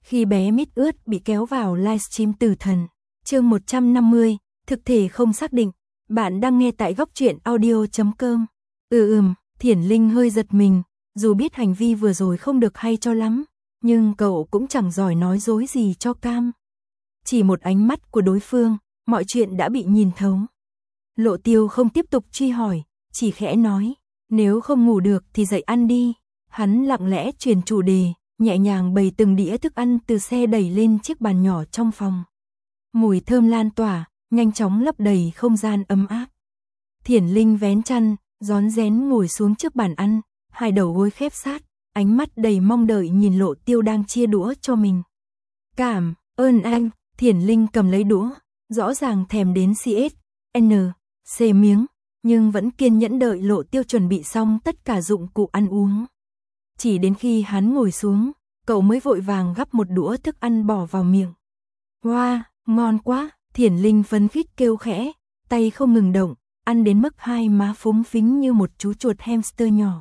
Khi bé mít ướt bị kéo vào livestream Tử Thần, chương 150, thực thể không xác định. Bạn đang nghe tại góc truyện audio.com. Thiển Linh hơi giật mình, dù biết hành vi vừa rồi không được hay cho lắm, nhưng cậu cũng chẳng giỏi nói dối gì cho cam. Chỉ một ánh mắt của đối phương, mọi chuyện đã bị nhìn thấu. Lộ Tiêu không tiếp tục truy hỏi, chỉ khẽ nói, nếu không ngủ được thì dậy ăn đi. Hắn lặng lẽ chuyển chủ đề, nhẹ nhàng bày từng đĩa thức ăn từ xe đẩy lên chiếc bàn nhỏ trong phòng. Mùi thơm lan tỏa, nhanh chóng lấp đầy không gian ấm áp. Thiển Linh vén chăn, rón rén ngồi xuống trước bàn ăn, hai đầu gối khép sát, ánh mắt đầy mong đợi nhìn Lộ Tiêu đang chia đũa cho mình. Cảm ơn anh. Thiển Linh cầm lấy đũa, rõ ràng thèm đến CSN miếng, nhưng vẫn kiên nhẫn đợi Lộ Tiêu chuẩn bị xong tất cả dụng cụ ăn uống. Chỉ đến khi hắn ngồi xuống, cậu mới vội vàng gắp một đũa thức ăn bỏ vào miệng. Wow, ngon quá. Thiển Linh phấn khích kêu khẽ, tay không ngừng động, ăn đến mức hai má phúng phính như một chú chuột hamster nhỏ.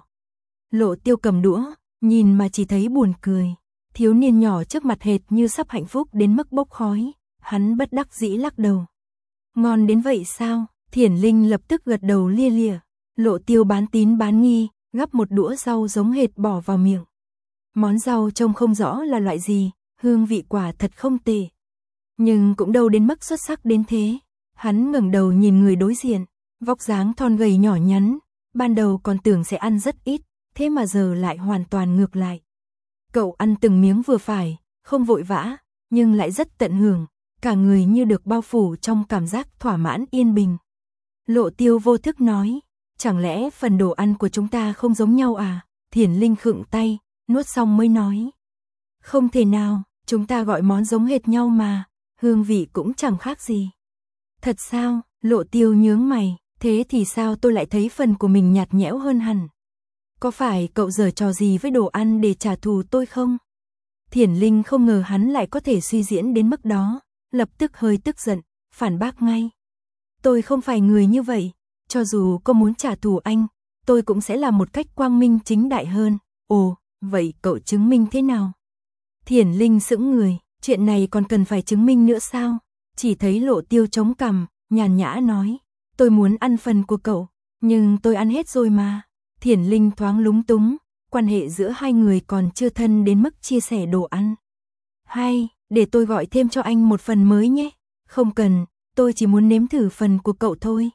Lộ Tiêu cầm đũa, nhìn mà chỉ thấy buồn cười. Thiếu niên nhỏ trước mặt hệt như sắp hạnh phúc đến mức bốc khói, hắn bất đắc dĩ lắc đầu. Ngon đến vậy sao? Thiển Linh lập tức gật đầu lia lịa. Lộ Tiêu bán tín bán nghi, gắp một đũa rau giống hệt bỏ vào miệng. Món rau trông không rõ là loại gì, hương vị quả thật không tệ. Nhưng cũng đâu đến mức xuất sắc đến thế. Hắn ngẩng đầu nhìn người đối diện, vóc dáng thon gầy nhỏ nhắn, ban đầu còn tưởng sẽ ăn rất ít, thế mà giờ lại hoàn toàn ngược lại. Cậu ăn từng miếng vừa phải, không vội vã, nhưng lại rất tận hưởng, cả người như được bao phủ trong cảm giác thỏa mãn yên bình. Lộ Tiêu vô thức nói, chẳng lẽ phần đồ ăn của chúng ta không giống nhau à? Thiển Linh khựng tay, nuốt xong mới nói. Không thể nào, chúng ta gọi món giống hệt nhau mà, hương vị cũng chẳng khác gì. Thật sao? Lộ Tiêu nhướng mày, thế thì sao tôi lại thấy phần của mình nhạt nhẽo hơn hẳn? Có phải cậu giở trò gì với đồ ăn để trả thù tôi không? Thiển Linh không ngờ hắn lại có thể suy diễn đến mức đó, lập tức hơi tức giận, phản bác ngay. Tôi không phải người như vậy, cho dù có muốn trả thù anh, tôi cũng sẽ làm một cách quang minh chính đại hơn. Ồ, vậy cậu chứng minh thế nào? Thiển Linh sững người, chuyện này còn cần phải chứng minh nữa sao? Chỉ thấy Lộ Tiêu chống cằm, nhàn nhã nói, tôi muốn ăn phần của cậu, nhưng tôi ăn hết rồi mà. Thiển Linh thoáng lúng túng, quan hệ giữa hai người còn chưa thân đến mức chia sẻ đồ ăn. Hay, để tôi gọi thêm cho anh một phần mới nhé. Không cần, tôi chỉ muốn nếm thử phần của cậu thôi.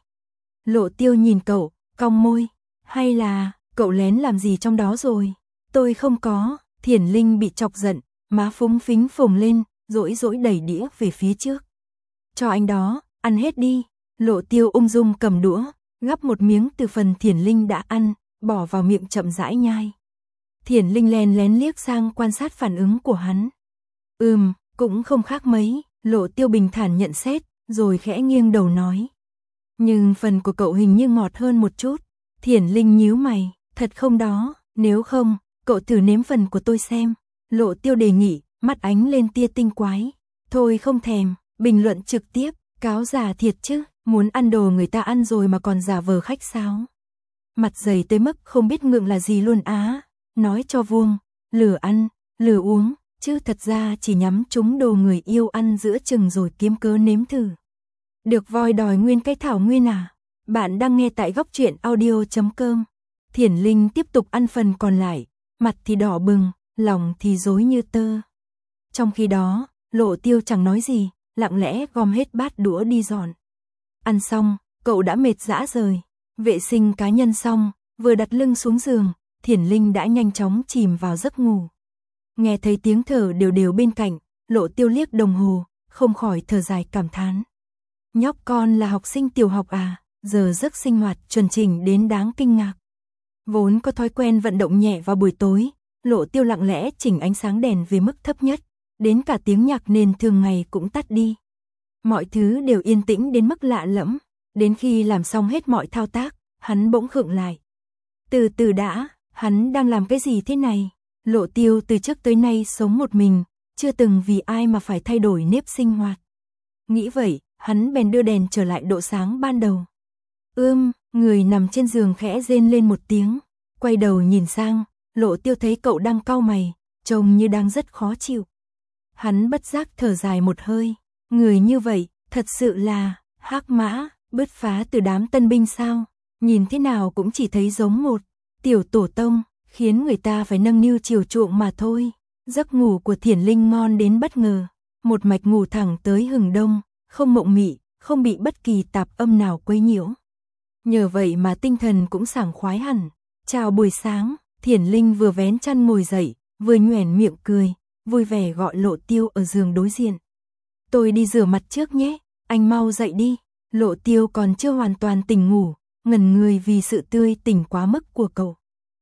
Lộ Tiêu nhìn cậu, cong môi, hay là cậu lén làm gì trong đó rồi? Tôi không có. Thiển Linh bị chọc giận, má phúng phính phồng lên, rỗi đẩy đĩa về phía trước. Cho anh đó, ăn hết đi. Lộ Tiêu ung dung cầm đũa, gắp một miếng từ phần Thiển Linh đã ăn, bỏ vào miệng chậm rãi nhai. Thiển Linh lén lén liếc sang quan sát phản ứng của hắn. Cũng không khác mấy. Lộ Tiêu bình thản nhận xét, rồi khẽ nghiêng đầu nói. Nhưng phần của cậu hình như ngọt hơn một chút. Thiển Linh nhíu mày, thật không đó? Nếu không, cậu thử nếm phần của tôi xem. Lộ Tiêu đề nghị, mắt ánh lên tia tinh quái. Thôi không thèm, bình luận trực tiếp, cáo già thiệt chứ, muốn ăn đồ người ta ăn rồi mà còn giả vờ khách sáo. Mặt dày tới mức không biết ngượng là gì luôn á. Nói cho vuông, lừa ăn, lừa uống, chứ thật ra chỉ nhắm trúng đồ người yêu ăn giữa chừng rồi kiếm cớ nếm thử. Được voi đòi nguyên cái thảo nguyên à? Bạn đang nghe tại góc truyện audio.com. Thiển Linh tiếp tục ăn phần còn lại, mặt thì đỏ bừng, lòng thì rối như tơ. Trong khi đó, Lộ Tiêu chẳng nói gì, lặng lẽ gom hết bát đũa đi dọn. Ăn xong, cậu đã mệt rã rời. Vệ sinh cá nhân xong, vừa đặt lưng xuống giường, Thiển Linh đã nhanh chóng chìm vào giấc ngủ. Nghe thấy tiếng thở đều đều bên cạnh, Lộ Tiêu liếc đồng hồ, không khỏi thở dài cảm thán. Nhóc con là học sinh tiểu học à, giờ giấc sinh hoạt chuẩn chỉnh đến đáng kinh ngạc. Vốn có thói quen vận động nhẹ vào buổi tối, Lộ Tiêu lặng lẽ chỉnh ánh sáng đèn về mức thấp nhất, đến cả tiếng nhạc nền thường ngày cũng tắt đi. Mọi thứ đều yên tĩnh đến mức lạ lẫm, đến khi làm xong hết mọi thao tác, hắn bỗng khựng lại. Từ từ đã, hắn đang làm cái gì thế này? Lộ Tiêu từ trước tới nay sống một mình, chưa từng vì ai mà phải thay đổi nếp sinh hoạt. Nghĩ vậy, hắn bèn đưa đèn trở lại độ sáng ban đầu. Người nằm trên giường khẽ rên lên một tiếng, quay đầu nhìn sang, Lộ Tiêu thấy cậu đang cau mày, trông như đang rất khó chịu. Hắn bất giác thở dài một hơi, người như vậy, thật sự là, hắc mã, bứt phá từ đám tân binh sao, nhìn thế nào cũng chỉ thấy giống một tiểu tổ tông, khiến người ta phải nâng niu chiều chuộng mà thôi. Giấc ngủ của Thiển Linh ngon đến bất ngờ, một mạch ngủ thẳng tới hừng đông, không mộng mị, không bị bất kỳ tạp âm nào quấy nhiễu. Nhờ vậy mà tinh thần cũng sảng khoái hẳn. Chào buổi sáng, Thiển Linh vừa vén chăn ngồi dậy, vừa nhoẻn miệng cười, vui vẻ gọi Lộ Tiêu ở giường đối diện. Tôi đi rửa mặt trước nhé, anh mau dậy đi. Lộ Tiêu còn chưa hoàn toàn tỉnh ngủ, ngẩn người vì sự tươi tỉnh quá mức của cậu.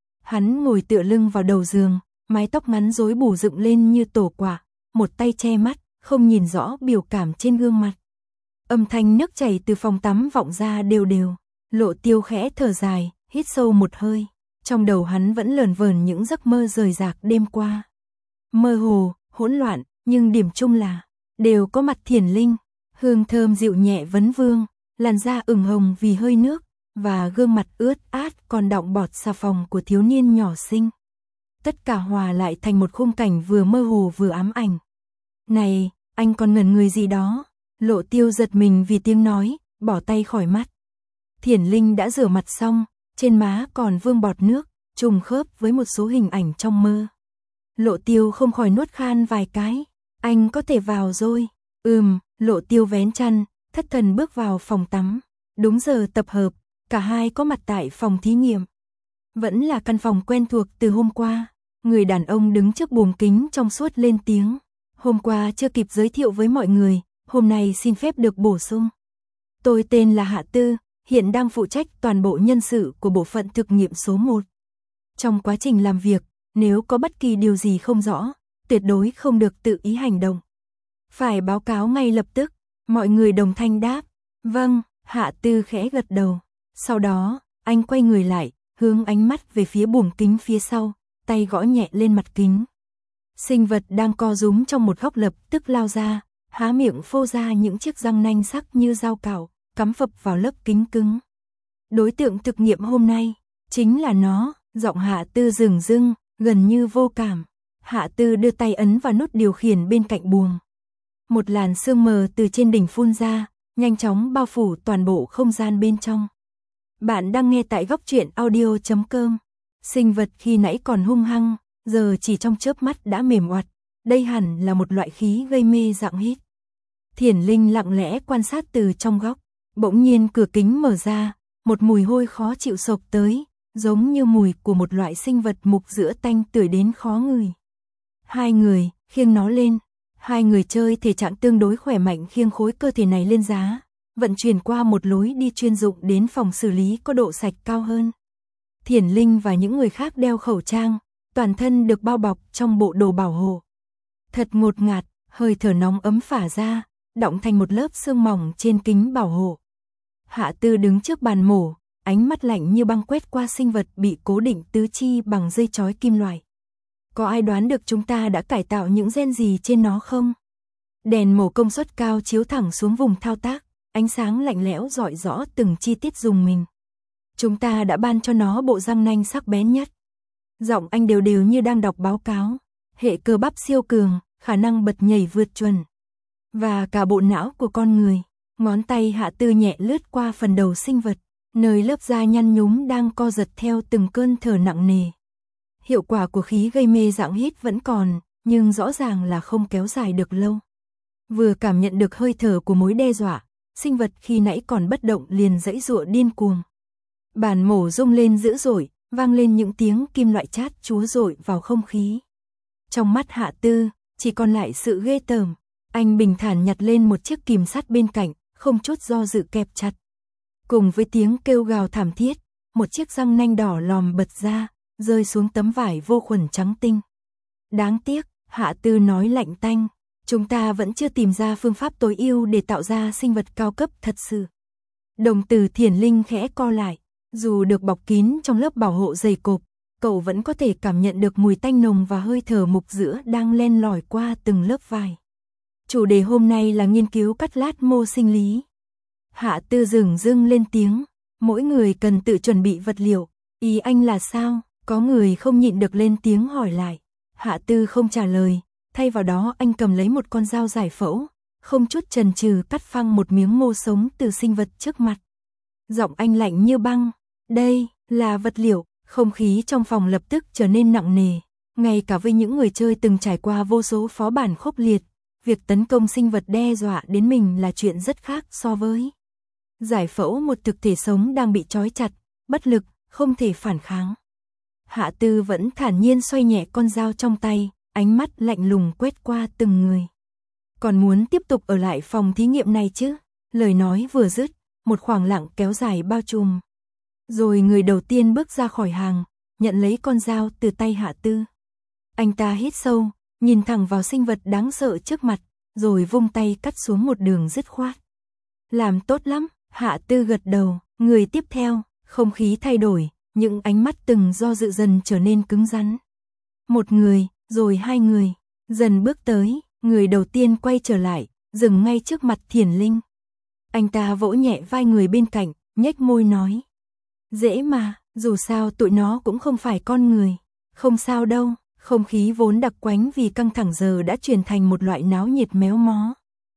Hắn ngồi tựa lưng vào đầu giường, mái tóc ngắn rối bù dựng lên như tổ quả, một tay che mắt, không nhìn rõ biểu cảm trên gương mặt. Âm thanh nước chảy từ phòng tắm vọng ra đều đều. Lộ Tiêu khẽ thở dài, hít sâu một hơi. Trong đầu hắn vẫn lờn vờn những giấc mơ rời rạc đêm qua. Mơ hồ, hỗn loạn, nhưng điểm chung là đều có mặt Thiển Linh, hương thơm dịu nhẹ vấn vương, làn da ửng hồng vì hơi nước, và gương mặt ướt át còn đọng bọt xà phòng của thiếu niên nhỏ xinh. Tất cả hòa lại thành một khung cảnh vừa mơ hồ vừa ám ảnh. Này, anh còn ngẩn người gì đó? Lộ Tiêu giật mình vì tiếng nói, bỏ tay khỏi mắt. Thiển Linh đã rửa mặt xong, trên má còn vương bọt nước, trùng khớp với một số hình ảnh trong mơ. Lộ Tiêu không khỏi nuốt khan vài cái. Anh có thể vào rồi. Lộ Tiêu vén chăn, thất thần bước vào phòng tắm. Đúng giờ tập hợp, cả hai có mặt tại phòng thí nghiệm. Vẫn là căn phòng quen thuộc từ hôm qua. Người đàn ông đứng trước buồng kính trong suốt lên tiếng. Hôm qua chưa kịp giới thiệu với mọi người, hôm nay xin phép được bổ sung. Tôi tên là Hạ Tư, hiện đang phụ trách toàn bộ nhân sự của bộ phận thực nghiệm số 1. Trong quá trình làm việc, nếu có bất kỳ điều gì không rõ, tuyệt đối không được tự ý hành động. Phải báo cáo ngay lập tức, mọi người đồng thanh đáp. Vâng, Hạ Tư khẽ gật đầu. Sau đó, anh quay người lại, hướng ánh mắt về phía buồng kính phía sau, tay gõ nhẹ lên mặt kính. Sinh vật đang co rúm trong một góc lập tức lao ra, há miệng phô ra những chiếc răng nanh sắc như dao cạo, cắm phập vào lớp kính cứng. Đối tượng thực nghiệm hôm nay, chính là nó. Giọng Hạ Tư dửng dưng, gần như vô cảm. Hạ Tư đưa tay ấn vào nút điều khiển bên cạnh buồng. Một làn sương mờ từ trên đỉnh phun ra, nhanh chóng bao phủ toàn bộ không gian bên trong. Bạn đang nghe tại góc truyện audio.com. Sinh vật khi nãy còn hung hăng, giờ chỉ trong chớp mắt đã mềm oặt. Đây hẳn là một loại khí gây mê dạng hít. Thiển Linh lặng lẽ quan sát từ trong góc. Bỗng nhiên cửa kính mở ra, một mùi hôi khó chịu xộc tới, giống như mùi của một loại sinh vật mục giữa tanh tưởi đến khó ngửi. Hai người khiêng nó lên. Hai người chơi thể trạng tương đối khỏe mạnh khiêng khối cơ thể này lên giá, vận chuyển qua một lối đi chuyên dụng đến phòng xử lý có độ sạch cao hơn. Thiển Linh và những người khác đeo khẩu trang, toàn thân được bao bọc trong bộ đồ bảo hộ. Thật ngột ngạt, hơi thở nóng ấm phả ra, đọng thành một lớp sương mỏng trên kính bảo hộ. Hạ Tư đứng trước bàn mổ, ánh mắt lạnh như băng quét qua sinh vật bị cố định tứ chi bằng dây chói kim loại. Có ai đoán được chúng ta đã cải tạo những gen gì trên nó không? Đèn mổ công suất cao chiếu thẳng xuống vùng thao tác, ánh sáng lạnh lẽo rọi rõ từng chi tiết rùng mình. Chúng ta đã ban cho nó bộ răng nanh sắc bén nhất. Giọng anh đều đều như đang đọc báo cáo. Hệ cơ bắp siêu cường, khả năng bật nhảy vượt chuẩn. Và cả bộ não của con người. Ngón tay Hạ Tư nhẹ lướt qua phần đầu sinh vật, nơi lớp da nhăn nhúm đang co giật theo từng cơn thở nặng nề. Hiệu quả của khí gây mê dạng hít vẫn còn, nhưng rõ ràng là không kéo dài được lâu. Vừa cảm nhận được hơi thở của mối đe dọa, sinh vật khi nãy còn bất động liền giãy giụa điên cuồng. Bàn mổ rung lên dữ dội, vang lên những tiếng kim loại chát chúa rội vào không khí. Trong mắt Hạ Tư, chỉ còn lại sự ghê tởm. Anh bình thản nhặt lên một chiếc kìm sắt bên cạnh, không chút do dự kẹp chặt. Cùng với tiếng kêu gào thảm thiết, một chiếc răng nanh đỏ lòm bật ra, rơi xuống tấm vải vô khuẩn trắng tinh. Đáng tiếc, Hạ Tư nói lạnh tanh, chúng ta vẫn chưa tìm ra phương pháp tối ưu để tạo ra sinh vật cao cấp thật sự. Đồng tử Thiển Linh khẽ co lại, dù được bọc kín trong lớp bảo hộ dày cộp, cậu vẫn có thể cảm nhận được mùi tanh nồng và hơi thở mục giữa đang len lỏi qua từng lớp vải. Chủ đề hôm nay là nghiên cứu cắt lát mô sinh lý. Hạ Tư dửng dưng lên tiếng, mỗi người cần tự chuẩn bị vật liệu, ý anh là sao? Có người không nhịn được lên tiếng hỏi lại. Hạ Tư không trả lời, Thay vào đó anh cầm lấy một con dao giải phẫu, không chút chần chừ cắt phăng một miếng mô sống từ sinh vật trước mặt. Giọng anh lạnh như băng, đây là vật liệu. Không khí trong phòng lập tức trở nên nặng nề, ngay cả với những người chơi từng trải qua vô số phó bản khốc liệt, việc tấn công sinh vật đe dọa đến mình là chuyện rất khác so với giải phẫu một thực thể sống đang bị trói chặt, bất lực, không thể phản kháng. Hạ Tư vẫn thản nhiên xoay nhẹ con dao trong tay, ánh mắt lạnh lùng quét qua từng người. Còn muốn tiếp tục ở lại phòng thí nghiệm này chứ? Lời nói vừa dứt, một khoảng lặng kéo dài bao trùm. Rồi người đầu tiên bước ra khỏi hàng, nhận lấy con dao từ tay Hạ Tư. Anh ta hít sâu, nhìn thẳng vào sinh vật đáng sợ trước mặt, rồi vung tay cắt xuống một đường dứt khoát. Làm tốt lắm, Hạ Tư gật đầu. Người tiếp theo, không khí thay đổi, những ánh mắt từng do dự dần trở nên cứng rắn. Một người, rồi hai người, dần bước tới, người đầu tiên quay trở lại, dừng ngay trước mặt Thiển Linh. Anh ta vỗ nhẹ vai người bên cạnh, nhếch môi nói. Dễ mà, dù sao tụi nó cũng không phải con người. Không sao đâu, không khí vốn đặc quánh vì căng thẳng giờ đã chuyển thành một loại náo nhiệt méo mó.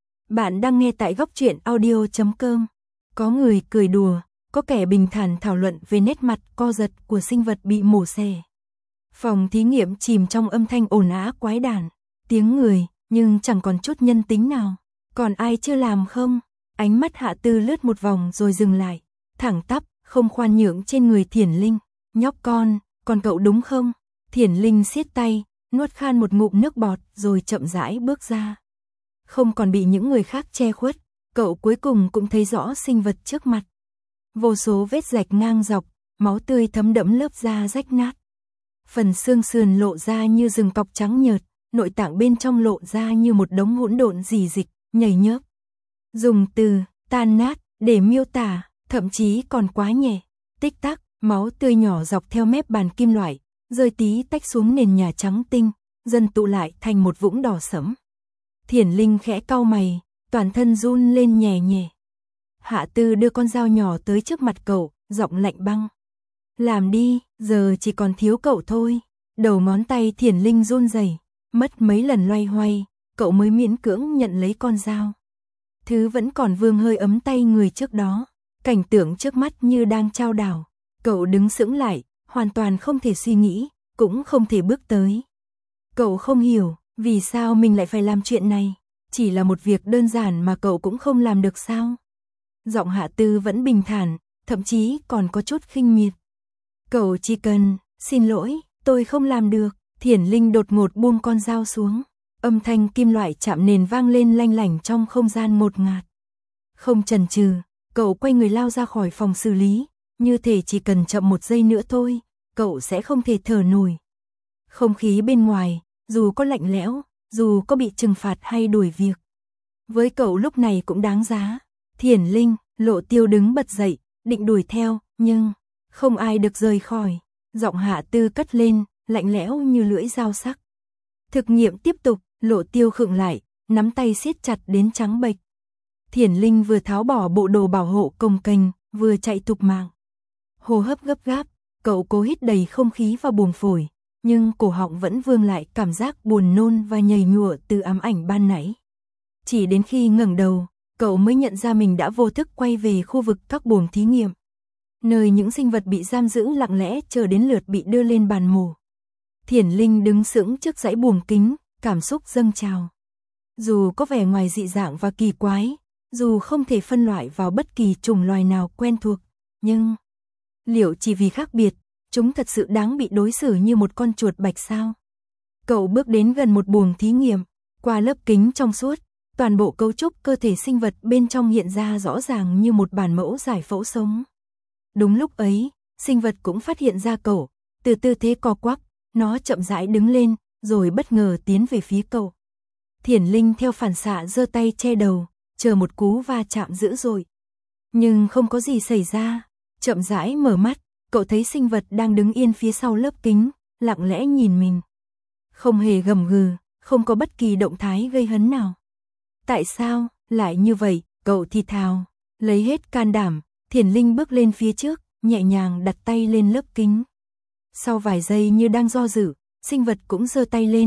Bạn đang nghe tại góc truyện audio.com. Có người cười đùa, có kẻ bình thản thảo luận về nét mặt co giật của sinh vật bị mổ xẻ. Phòng thí nghiệm chìm trong âm thanh ồn ào quái đản, tiếng người, nhưng chẳng còn chút nhân tính nào. Còn ai chưa làm không? Ánh mắt Hạ Tư lướt một vòng rồi dừng lại, thẳng tắp, không khoan nhượng trên người Thiển Linh. Nhóc con cậu đúng không? Thiển Linh siết tay, nuốt khan một ngụm nước bọt rồi chậm rãi bước ra. Không còn bị những người khác che khuất, cậu cuối cùng cũng thấy rõ sinh vật trước mặt. Vô số vết rạch ngang dọc, máu tươi thấm đẫm lớp da rách nát. Phần xương sườn lộ ra như rừng cọc trắng nhợt, nội tạng bên trong lộ ra như một đống hỗn độn rỉ dịch, nhầy nhớp. Dùng từ tan nát để miêu tả, thậm chí còn quá nhẹ. Tích tắc, máu tươi nhỏ dọc theo mép bàn kim loại, rơi tí tách xuống nền nhà trắng tinh, dần tụ lại thành một vũng đỏ sẫm. Thiển Linh khẽ cau mày, toàn thân run lên nhẹ nhẹ. Hạ Tư đưa con dao nhỏ tới trước mặt cậu, giọng lạnh băng. Làm đi, giờ chỉ còn thiếu cậu thôi. Đầu ngón tay Thiển Linh run rẩy, mất mấy lần loay hoay, cậu mới miễn cưỡng nhận lấy con dao. Thứ vẫn còn vương hơi ấm tay người trước đó. Cảnh tượng trước mắt như đang chao đảo. Cậu đứng sững lại, hoàn toàn không thể suy nghĩ, cũng không thể bước tới. Cậu không hiểu, vì sao mình lại phải làm chuyện này. Chỉ là một việc đơn giản mà cậu cũng không làm được sao? Giọng Hạ Tư vẫn bình thản, thậm chí còn có chút khinh miệt. Cậu chỉ cần, xin lỗi, tôi không làm được. Thiển Linh đột ngột buông con dao xuống. Âm thanh kim loại chạm nền vang lên lanh lảnh trong không gian ngột ngạt. Không chần chừ, cậu quay người lao ra khỏi phòng xử lý, như thể chỉ cần chậm một giây nữa thôi, cậu sẽ không thể thở nổi. Không khí bên ngoài, dù có lạnh lẽo, dù có bị trừng phạt hay đuổi việc, với cậu lúc này cũng đáng giá. Thiển Linh, Lộ Tiêu đứng bật dậy, định đuổi theo, nhưng không ai được rời khỏi. Giọng Hạ Tư cất lên, lạnh lẽo như lưỡi dao sắc. Thực nghiệm tiếp tục. Lộ Tiêu khựng lại, nắm tay siết chặt đến trắng bệch. Thiển Linh vừa tháo bỏ bộ đồ bảo hộ cồng kềnh, vừa chạy thục mạng. Hô hấp gấp gáp, cậu cố hít đầy không khí vào buồng phổi, nhưng cổ họng vẫn vương lại cảm giác buồn nôn và nhầy nhụa từ ám ảnh ban nãy. Chỉ đến khi ngẩng đầu, cậu mới nhận ra mình đã vô thức quay về khu vực các buồng thí nghiệm, nơi những sinh vật bị giam giữ lặng lẽ chờ đến lượt bị đưa lên bàn mổ. Thiển Linh đứng sững trước dãy buồng kính, cảm xúc dâng trào. Dù có vẻ ngoài dị dạng và kỳ quái, dù không thể phân loại vào bất kỳ chủng loài nào quen thuộc, nhưng liệu chỉ vì khác biệt, chúng thật sự đáng bị đối xử như một con chuột bạch sao? Cậu bước đến gần một buồng thí nghiệm, qua lớp kính trong suốt, toàn bộ cấu trúc cơ thể sinh vật bên trong hiện ra rõ ràng như một bản mẫu giải phẫu sống. Đúng lúc ấy, sinh vật cũng phát hiện ra cậu, từ tư thế co quắp, nó chậm rãi đứng lên, rồi bất ngờ tiến về phía cậu. Thiển Linh theo phản xạ giơ tay che đầu, chờ một cú va chạm dữ dội. Nhưng không có gì xảy ra, chậm rãi mở mắt, cậu thấy sinh vật đang đứng yên phía sau lớp kính, lặng lẽ nhìn mình. Không hề gầm gừ, không có bất kỳ động thái gây hấn nào. Tại sao lại như vậy? Cậu thì thào, lấy hết can đảm, Thiển Linh bước lên phía trước, nhẹ nhàng đặt tay lên lớp kính. Sau vài giây như đang do dự, sinh vật cũng giơ tay lên,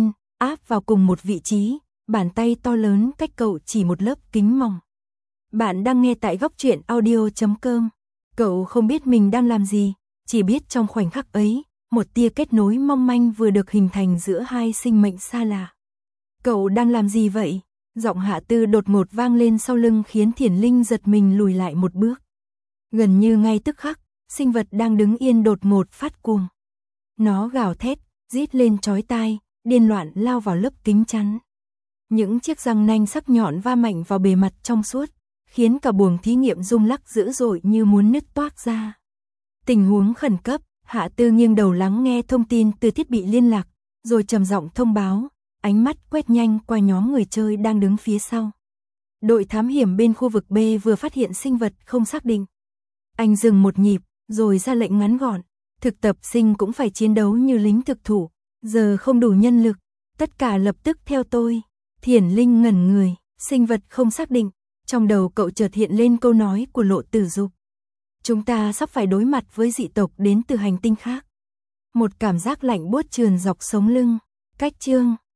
áp vào cùng một vị trí, bàn tay to lớn cách cậu chỉ một lớp kính mỏng. Bạn đang nghe tại góc truyện audio.com. Cậu không biết mình đang làm gì, chỉ biết trong khoảnh khắc ấy, một tia kết nối mong manh vừa được hình thành giữa hai sinh mệnh xa lạ. Cậu đang làm gì vậy? Giọng Hạ Tư đột ngột vang lên sau lưng khiến Thiển Linh giật mình lùi lại một bước. Gần như ngay tức khắc, sinh vật đang đứng yên đột ngột phát cuồng. Nó gào thét, rít lên chói tai, điên loạn lao vào lớp kính chắn. Những chiếc răng nanh sắc nhọn va mạnh vào bề mặt trong suốt, khiến cả buồng thí nghiệm rung lắc dữ dội như muốn nứt toác ra. Tình huống khẩn cấp, Hạ Tư nghiêng đầu lắng nghe thông tin từ thiết bị liên lạc, rồi trầm giọng thông báo, ánh mắt quét nhanh qua nhóm người chơi đang đứng phía sau. Đội thám hiểm bên khu vực B vừa phát hiện sinh vật không xác định. Anh dừng một nhịp, rồi ra lệnh ngắn gọn, thực tập sinh cũng phải chiến đấu như lính thực thụ, giờ không đủ nhân lực, tất cả lập tức theo tôi. Thiển Linh ngẩn người, sinh vật không xác định, trong đầu cậu chợt hiện lên câu nói của Lộ Tử Dục. Chúng ta sắp phải đối mặt với dị tộc đến từ hành tinh khác. Một cảm giác lạnh buốt trườn dọc sống lưng. Cách chương